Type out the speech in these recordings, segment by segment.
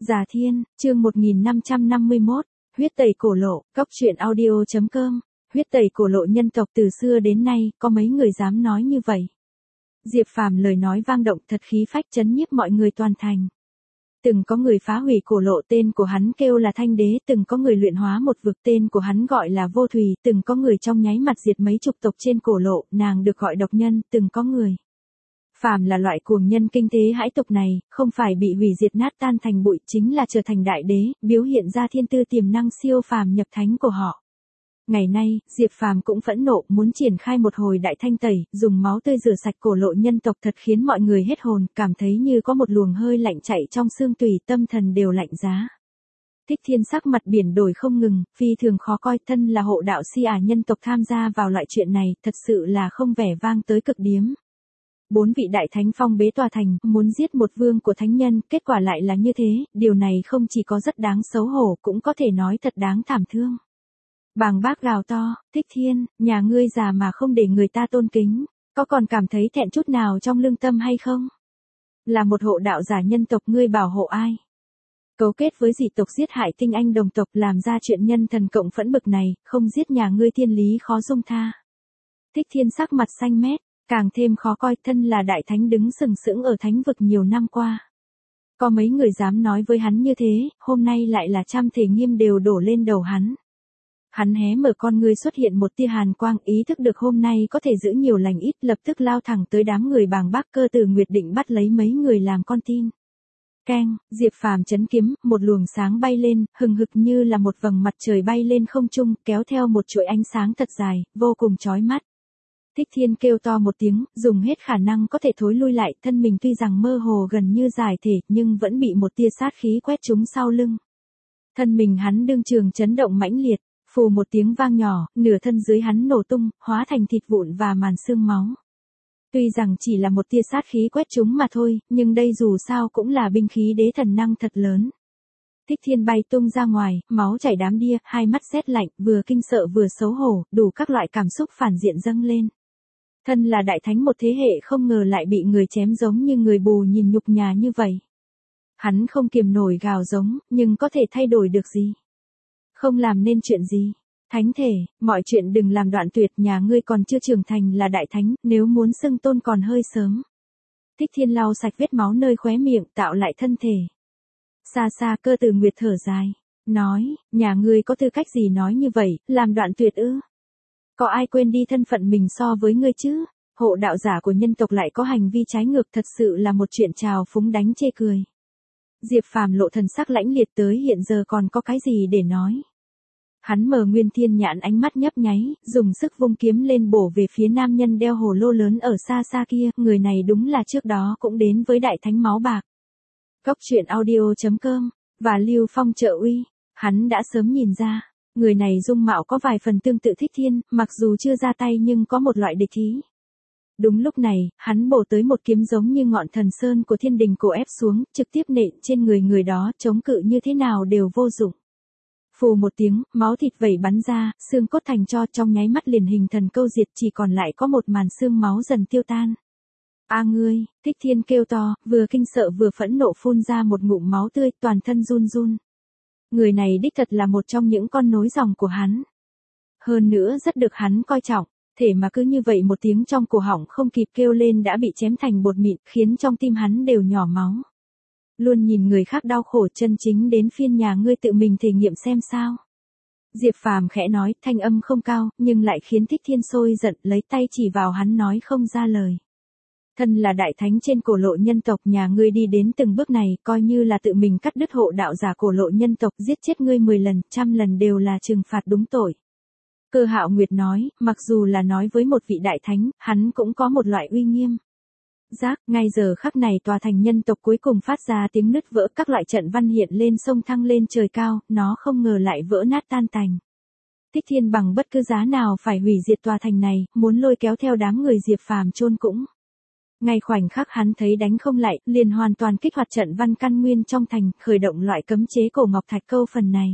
Già Thiên, chương 1551, huyết tẩy cổ lộ, cóc truyện audio.com, huyết tẩy cổ lộ nhân tộc từ xưa đến nay, có mấy người dám nói như vậy. Diệp Phàm lời nói vang động thật khí phách chấn nhiếp mọi người toàn thành. Từng có người phá hủy cổ lộ tên của hắn kêu là Thanh Đế, từng có người luyện hóa một vực tên của hắn gọi là Vô Thùy, từng có người trong nháy mặt diệt mấy chục tộc trên cổ lộ, nàng được gọi độc nhân, từng có người. Phàm là loại cuồng nhân kinh tế hãi tộc này, không phải bị hủy diệt nát tan thành bụi chính là trở thành đại đế, biểu hiện ra thiên tư tiềm năng siêu phàm nhập thánh của họ. Ngày nay, Diệp Phàm cũng phẫn nộ muốn triển khai một hồi đại thanh tẩy, dùng máu tươi rửa sạch cổ lộ nhân tộc thật khiến mọi người hết hồn, cảm thấy như có một luồng hơi lạnh chạy trong xương tủy, tâm thần đều lạnh giá. Thích Thiên sắc mặt biển đổi không ngừng, phi thường khó coi, thân là hộ đạo si nhân tộc tham gia vào loại chuyện này, thật sự là không vẻ vang tới cực điếm. 4 vị đại thánh phong bế tòa thành, muốn giết một vương của thánh nhân, kết quả lại là như thế, điều này không chỉ có rất đáng xấu hổ, cũng có thể nói thật đáng thảm thương. Bàng bác gào to, Thích Thiên, nhà ngươi già mà không để người ta tôn kính, có còn cảm thấy thẹn chút nào trong lương tâm hay không? Là một hộ đạo giả nhân tộc ngươi bảo hộ ai? Cấu kết với dị tộc giết hại tinh anh đồng tộc làm ra chuyện nhân thần cộng phẫn bực này, không giết nhà ngươi thiên lý khó dung tha. Thích Thiên sắc mặt xanh mét, càng thêm khó coi, thân là đại thánh đứng sừng sững ở thánh vực nhiều năm qua. Có mấy người dám nói với hắn như thế, hôm nay lại là trăm thể nghiêm đều đổ lên đầu hắn. Hắn hé mở con ngươi xuất hiện một tia hàn quang, ý thức được hôm nay có thể giữ nhiều lành ít, lập tức lao thẳng tới đám người Bàng Bác Cơ Tử Nguyệt định bắt lấy mấy người làm con tin. Keng, Diệp Phàm chấn kiếm, một luồng sáng bay lên, hừng hực như là một vầng mặt trời bay lên không trung, kéo theo một chuỗi ánh sáng thật dài, vô cùng chói mắt. Thích Thiên kêu to một tiếng, dùng hết khả năng có thể thối lui lại, thân mình tuy rằng mơ hồ gần như giải thể, nhưng vẫn bị một tia sát khí quét trúng sau lưng. Thân mình hắn đương trường chấn động mãnh liệt, phù một tiếng vang nhỏ, nửa thân dưới hắn nổ tung, hóa thành thịt vụn và màn xương máu. Tuy rằng chỉ là một tia sát khí quét trúng mà thôi, nhưng đây dù sao cũng là binh khí đế thần năng thật lớn. Thích Thiên bay tung ra ngoài, máu chảy đám đia, hai mắt rét lạnh, vừa kinh sợ vừa xấu hổ, đủ các loại cảm xúc phản diện dâng lên. Thân là đại thánh một thế hệ không ngờ lại bị người chém giống như người bù nhìn nhục nhã như vậy. Hắn không kiềm nổi gào giống, nhưng có thể thay đổi được gì? Không làm nên chuyện gì? Thánh thể, mọi chuyện đừng làm đoạn tuyệt, nhà ngươi còn chưa trưởng thành là đại thánh, nếu muốn xưng tôn còn hơi sớm. Thích Thiên lau sạch vết máu nơi khóe miệng, tạo lại thân thể. Xa xa Cơ Tử Nguyệt thở dài, nói, nhà ngươi có tư cách gì nói như vậy, làm đoạn tuyệt ư? Có ai quên đi thân phận mình so với ngươi chứ? Hộ đạo giả của nhân tộc lại có hành vi trái ngược, thật sự là một chuyện trào phúng đánh chê cười. Diệp Phàm lộ thần sắc lãnh liệt, tới hiện giờ còn có cái gì để nói. Hắn mở Nguyên Thiên nhãn, ánh mắt nhấp nháy, dùng sức vung kiếm lên bổ về phía nam nhân đeo hồ lô lớn ở xa xa kia, người này đúng là trước đó cũng đến với đại thánh máu bạc. Cóc truyện audio.com, và Lưu Phong trợ uy, hắn đã sớm nhìn ra, người này dung mạo có vài phần tương tự Thích Thiên, mặc dù chưa ra tay nhưng có một loại địch ý. Đúng lúc này, hắn bổ tới một kiếm giống như ngọn thần sơn của thiên đình cổ ép xuống, trực tiếp nện trên người đó, chống cự như thế nào đều vô dụng. Phù một tiếng, máu thịt vẩy bắn ra, xương cốt thành tro, trong nháy mắt liền hình thần câu diệt, chỉ còn lại có một màn xương máu dần tiêu tan. A ngươi, Thích Thiên kêu to, vừa kinh sợ vừa phẫn nộ phun ra một ngụm máu tươi, toàn thân run run. Người này đích thật là một trong những con nối dòng của hắn. Hơn nữa rất được hắn coi trọng, thể mà cứ như vậy một tiếng trong cổ họng không kịp kêu lên đã bị chém thành bột mịn, khiến trong tim hắn đều nhỏ máu. Luôn nhìn người khác đau khổ, chân chính đến phiên nhà ngươi tự mình thể nghiệm xem sao. Diệp Phàm khẽ nói, thanh âm không cao, nhưng lại khiến Thích Thiên sôi giận, lấy tay chỉ vào hắn nói không ra lời. Thân là đại thánh trên cổ lộ nhân tộc, nhà ngươi đi đến từng bước này, coi như là tự mình cắt đứt hộ đạo giả cổ lộ nhân tộc, giết chết ngươi 10 lần, 100 lần đều là trừng phạt đúng tội. Cơ Hạo Nguyệt nói, mặc dù là nói với một vị đại thánh, hắn cũng có một loại uy nghiêm. Giác, ngay giờ khắc này tòa thành nhân tộc cuối cùng phát ra tiếng nứt vỡ, các loại trận văn hiện lên sông thăng lên trời cao, nó không ngờ lại vỡ nát tan tành. Thích Thiên bằng bất cứ giá nào phải hủy diệt tòa thành này, muốn lôi kéo theo đám người Diệp Phàm chôn cũng. Ngay khoảnh khắc hắn thấy đánh không lại, liền hoàn toàn kích hoạt trận văn căn nguyên trong thành, khởi động loại cấm chế cổ ngọc thạch câu phần này.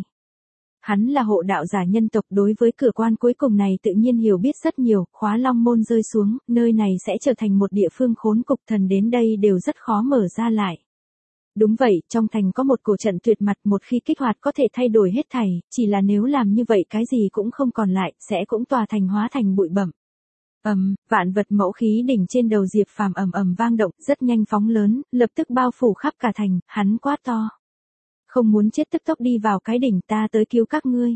Hắn là hộ đạo giả nhân tộc, đối với cửa quan cuối cùng này tự nhiên hiểu biết rất nhiều, khóa long môn rơi xuống, nơi này sẽ trở thành một địa phương khốn cục, thần đến đây đều rất khó mở ra lại. Đúng vậy, trong thành có một cổ trận tuyệt mặt, một khi kích hoạt có thể thay đổi hết thảy, chỉ là nếu làm như vậy cái gì cũng không còn lại, sẽ cũng tòa thành hóa thành bụi bặm. Vạn vật mẫu khí đỉnh trên đầu Diệp Phàm ầm ầm vang động, rất nhanh phóng lớn, lập tức bao phủ khắp cả thành, hắn quát to. Không muốn chết tức tốc đi vào cái đỉnh, ta tới cứu các ngươi.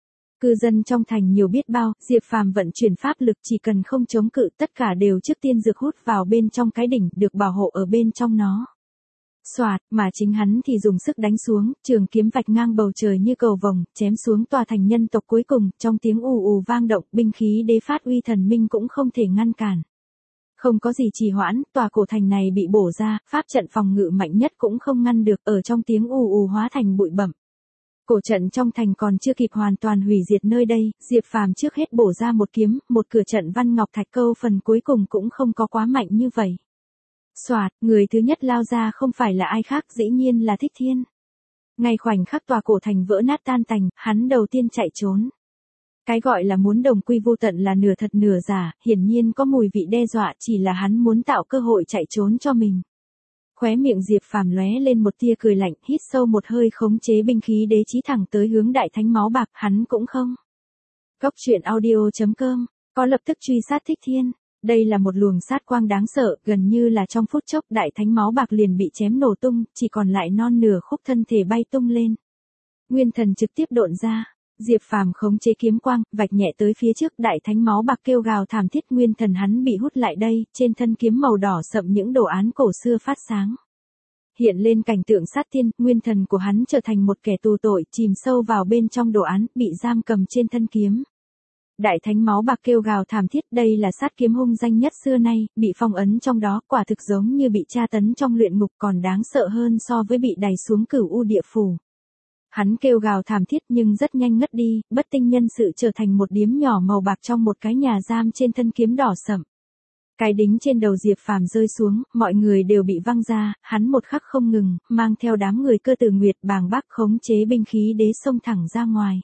Cư dân trong thành nhiều biết bao, Diệp Phàm vận chuyển pháp lực, chỉ cần không chống cự tất cả đều trước tiên dược hút vào bên trong cái đỉnh, được bảo hộ ở bên trong nó. Soạt, mà chính hắn thì dùng sức đánh xuống, trường kiếm vạch ngang bầu trời như cầu vồng, chém xuống tòa thành nhân tộc cuối cùng, trong tiếng ù ù vang động, binh khí đế phát uy thần minh cũng không thể ngăn cản. Không có gì trì hoãn, tòa cổ thành này bị bổ ra, pháp trận phòng ngự mạnh nhất cũng không ngăn được, ở trong tiếng ù ù hóa thành bụi bặm. Cổ trận trong thành còn chưa kịp hoàn toàn hủy diệt nơi đây, Diệp Phàm trước hết bổ ra một kiếm, một cửa trận văn ngọc thạch câu phần cuối cùng cũng không có quá mạnh như vậy. Soạt, người thứ nhất lao ra không phải là ai khác, dĩ nhiên là Thích Thiên. Ngay khoảnh khắc tòa cổ thành vỡ nát tan tành, hắn đầu tiên chạy trốn. Cái gọi là muốn đồng quy vô tận là nửa thật nửa giả, hiển nhiên có mùi vị đe dọa, chỉ là hắn muốn tạo cơ hội chạy trốn cho mình. Khóe miệng Diệp Phàm lóe lên một tia cười lạnh, hít sâu một hơi khống chế binh khí đế chí thẳng tới hướng đại thánh máu bạc, hắn cũng không. Góc truyện audio.com, có lập tức truy sát Thích Thiên. Đây là một luồng sát quang đáng sợ, gần như là trong phút chốc đại thánh máu bạc liền bị chém nổ tung, chỉ còn lại non nửa khúc thân thể bay tung lên. Nguyên thần trực tiếp độn ra, Diệp Phàm khống chế kiếm quang, vạch nhẹ tới phía trước, đại thánh máu bạc kêu gào thảm thiết, nguyên thần hắn bị hút lại đây, trên thân kiếm màu đỏ sậm những đồ án cổ xưa phát sáng. Hiện lên cảnh tượng sát tiên, nguyên thần của hắn trở thành một kẻ tù tội, chìm sâu vào bên trong đồ án, bị giam cầm trên thân kiếm. Đại thánh máu bạc kêu gào thảm thiết, đây là sát kiếm hung danh nhất xưa nay, bị phong ấn trong đó, quả thực giống như bị tra tấn trong luyện ngục, còn đáng sợ hơn so với bị đày xuống cửu u địa phủ. Hắn kêu gào thảm thiết nhưng rất nhanh ngất đi, bất tinh nhân sự trở thành một điếm nhỏ màu bạc trong một cái nhà giam trên thân kiếm đỏ sậm. Cái đính trên đầu Diệp Phàm rơi xuống, mọi người đều bị văng ra, hắn một khắc không ngừng, mang theo đám người Cơ Tử Nguyệt bàng bác khống chế binh khí đế xông thẳng ra ngoài.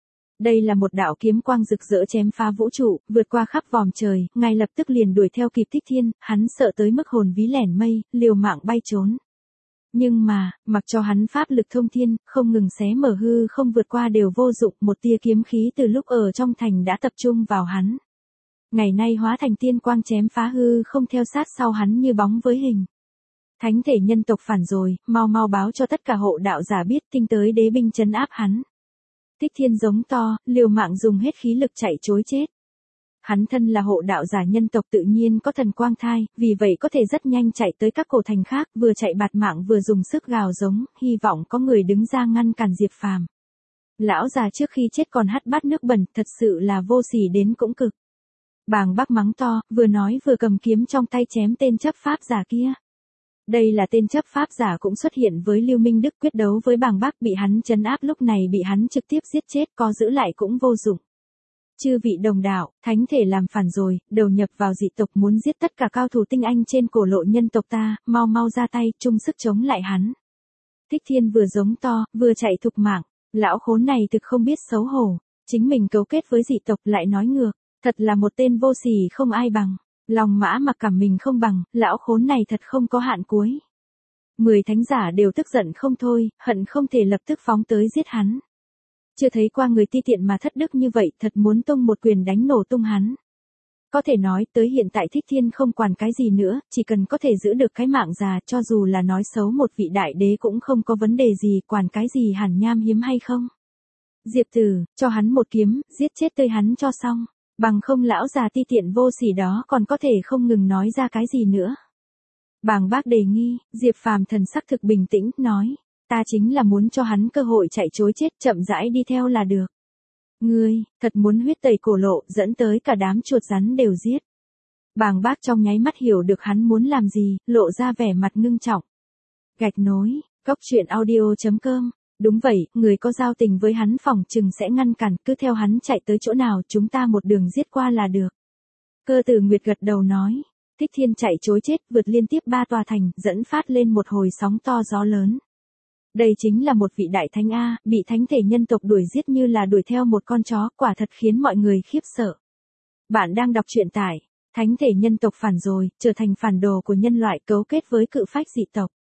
Đây là một đạo kiếm quang rực rỡ chém phá vũ trụ, vượt qua khắp vòm trời, ngay lập tức liền đuổi theo kịp Thích Thiên, hắn sợ tới mức hồn ví lẻn mây, liều mạng bay trốn. Nhưng mà, mặc cho hắn pháp lực thông thiên, không ngừng xé mở hư không vượt qua đều vô dụng, một tia kiếm khí từ lúc ở trong thành đã tập trung vào hắn. Ngày nay hóa thành tiên quang chém phá hư không theo sát sau hắn như bóng với hình. Thánh thể nhân tộc phản rồi, mau mau báo cho tất cả hộ đạo giả biết, tinh tới đế binh trấn áp hắn. Thích Thiên giống to, liều mạng dùng hết khí lực chạy trối chết. Hắn thân là hộ đạo giả nhân tộc tự nhiên có thần quang thai, vì vậy có thể rất nhanh chạy tới các cổ thành khác, vừa chạy bạt mạng vừa dùng sức gào giống, hy vọng có người đứng ra ngăn cản Diệp Phàm. Lão già trước khi chết còn hắt bát nước bẩn, thật sự là vô sỉ đến cũng cực. Bàng Bác mắng to, vừa nói vừa cầm kiếm trong tay chém tên chấp pháp giả kia. Đây là tên chấp pháp giả cũng xuất hiện với Lưu Minh Đức, quyết đấu với Bàng Bác, bị hắn trấn áp, lúc này bị hắn trực tiếp giết chết, có giữ lại cũng vô dụng. Chư vị đồng đạo, thánh thể làm phản rồi, đầu nhập vào dị tộc muốn giết tất cả cao thủ tinh anh trên cổ lộ nhân tộc ta, mau mau ra tay, chung sức chống lại hắn. Thích Thiên vừa giống to, vừa chạy thục mạng, lão khốn này thực không biết xấu hổ, chính mình cấu kết với dị tộc lại nói ngược, thật là một tên vô sỉ không ai bằng. Lòng mã mặc cảm mình không bằng, lão khốn này thật không có hạn cuối. 10 thánh giả đều tức giận không thôi, hận không thể lập tức phóng tới giết hắn. Chưa thấy qua người ti tiện mà thất đức như vậy, thật muốn tung một quyền đánh nổ tung hắn. Có thể nói tới hiện tại Thích Thiên không quản cái gì nữa, chỉ cần có thể giữ được cái mạng già, cho dù là nói xấu một vị đại đế cũng không có vấn đề gì, quản cái gì hàn nham hiếm hay không. Diệp Tử, cho hắn một kiếm, giết chết tươi hắn cho xong. Bằng không lão già ti tiện vô sỉ đó còn có thể không ngừng nói ra cái gì nữa. Bàng Bác đề nghi, Diệp Phàm thần sắc thực bình tĩnh, nói, ta chính là muốn cho hắn cơ hội chạy trối chết, chậm rãi đi theo là được. Ngươi, thật muốn huyết tẩy cổ lộ, dẫn tới cả đám chuột rắn đều giết. Bàng Bác trong nháy mắt hiểu được hắn muốn làm gì, lộ ra vẻ mặt ngưng trọng. Gạch nối, góc truyện audio.com. Đúng vậy, người có giao tình với hắn phòng chừng sẽ ngăn cản, cứ theo hắn chạy tới chỗ nào chúng ta một đường giết qua là được. Cơ Tử Nguyệt gật đầu nói, Thích Thiên chạy trối chết, vượt liên tiếp 3 tòa thành, dẫn phát lên một hồi sóng to gió lớn. Đây chính là một vị đại thánh A, bị thánh thể nhân tộc đuổi giết như là đuổi theo một con chó, quả thật khiến mọi người khiếp sợ. Bạn đang đọc truyện tại, thánh thể nhân tộc phản rồi, trở thành phản đồ của nhân loại, cấu kết với cự phách dị tộc.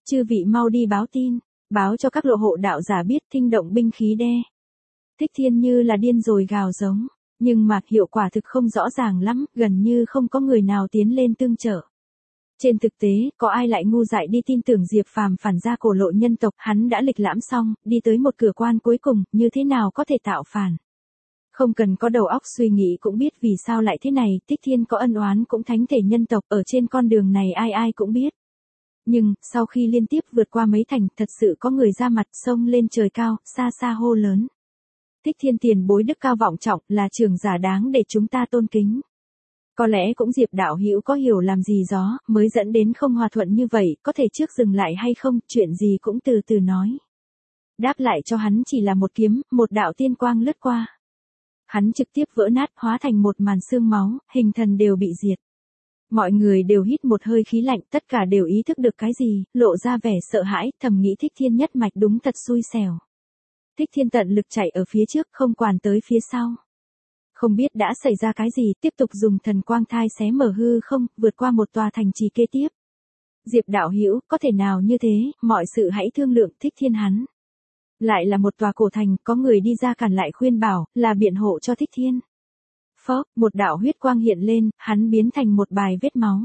Chư vị mau đi báo tin, báo cho các lộ hộ đạo giả biết thinh động binh khí đe. Thích Thiên như là điên rồi gào giống, nhưng mà hiệu quả thực không rõ ràng lắm, gần như không có người nào tiến lên tương trợ. Trên thực tế, có ai lại ngu dại đi tin tưởng Diệp Phàm phản ra cổ lộ nhân tộc, hắn đã lịch lãm xong, đi tới một cửa quan cuối cùng, như thế nào có thể tạo phản. Không cần có đầu óc suy nghĩ cũng biết vì sao lại thế này, Thích Thiên có ân oán cũng thánh thể nhân tộc, ở trên con đường này ai ai cũng biết. Nhưng, sau khi liên tiếp vượt qua mấy thành, thật sự có người ra mặt sông lên trời cao, xa xa hô lớn. Thích Thiên tiền bối đức cao vọng trọng, là trưởng giả đáng để chúng ta tôn kính. Có lẽ cũng Diệp đạo hữu có hiểu làm gì gió, mới dẫn đến không hòa thuận như vậy, có thể trước dừng lại hay không, chuyện gì cũng từ từ nói. Đáp lại cho hắn chỉ là một kiếm, một đạo tiên quang lướt qua. Hắn trực tiếp vỡ nát, hóa thành một màn xương máu, hình thần đều bị diệt. Mọi người đều hít một hơi khí lạnh, tất cả đều ý thức được cái gì, lộ ra vẻ sợ hãi, thầm nghĩ Thích Thiên nhất mạch đúng thật xui xẻo. Thích Thiên tận lực chạy ở phía trước, không quản tới phía sau. Không biết đã xảy ra cái gì, tiếp tục dùng thần quang thai xé mở hư không, vượt qua một tòa thành trì kế tiếp. Diệp đạo hữu, có thể nào như thế, mọi sự hãy thương lượng. Thích Thiên hắn. Lại là một tòa cổ thành, có người đi ra cản lại khuyên bảo, là biện hộ cho Thích Thiên. Phốc, một đạo huyết quang hiện lên, hắn biến thành một bài vết máu.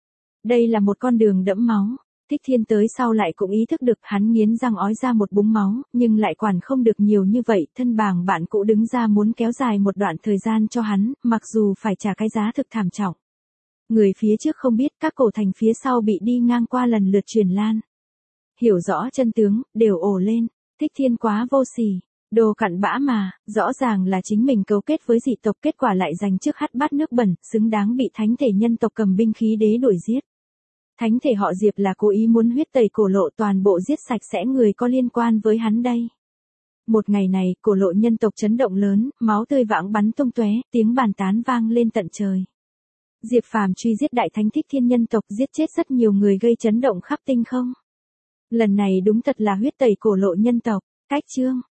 Đây là một con đường đẫm máu. Thích Thiên tới sau lại cũng ý thức được, hắn nghiến răng ói ra một búng máu, nhưng lại quản không được nhiều như vậy, thân bàng bạn cũ đứng ra muốn kéo dài một đoạn thời gian cho hắn, mặc dù phải trả cái giá thực thảm trọng. Người phía trước không biết, các cổ thành phía sau bị đi ngang qua lần lượt truyền lan. Hiểu rõ chân tướng, đều ồ lên, Thích Thiên quá vô sỉ, đồ cặn bã mà, rõ ràng là chính mình cấu kết với dị tộc, kết quả lại giành trước hắt bát nước bẩn, xứng đáng bị thánh thể nhân tộc cầm binh khí đế đuổi giết. Thánh thể họ Diệp là cố ý muốn huyết tẩy cổ lộ, toàn bộ giết sạch sẽ người có liên quan với hắn đây. Một ngày này, cổ lộ nhân tộc chấn động lớn, máu tươi vãng bắn tung tóe, tiếng bàn tán vang lên tận trời. Diệp Phàm truy giết đại thánh Thích Thiên nhân tộc, giết chết rất nhiều người, gây chấn động khắp tinh không. Lần này đúng thật là huyết tẩy cổ lộ nhân tộc. Cách chương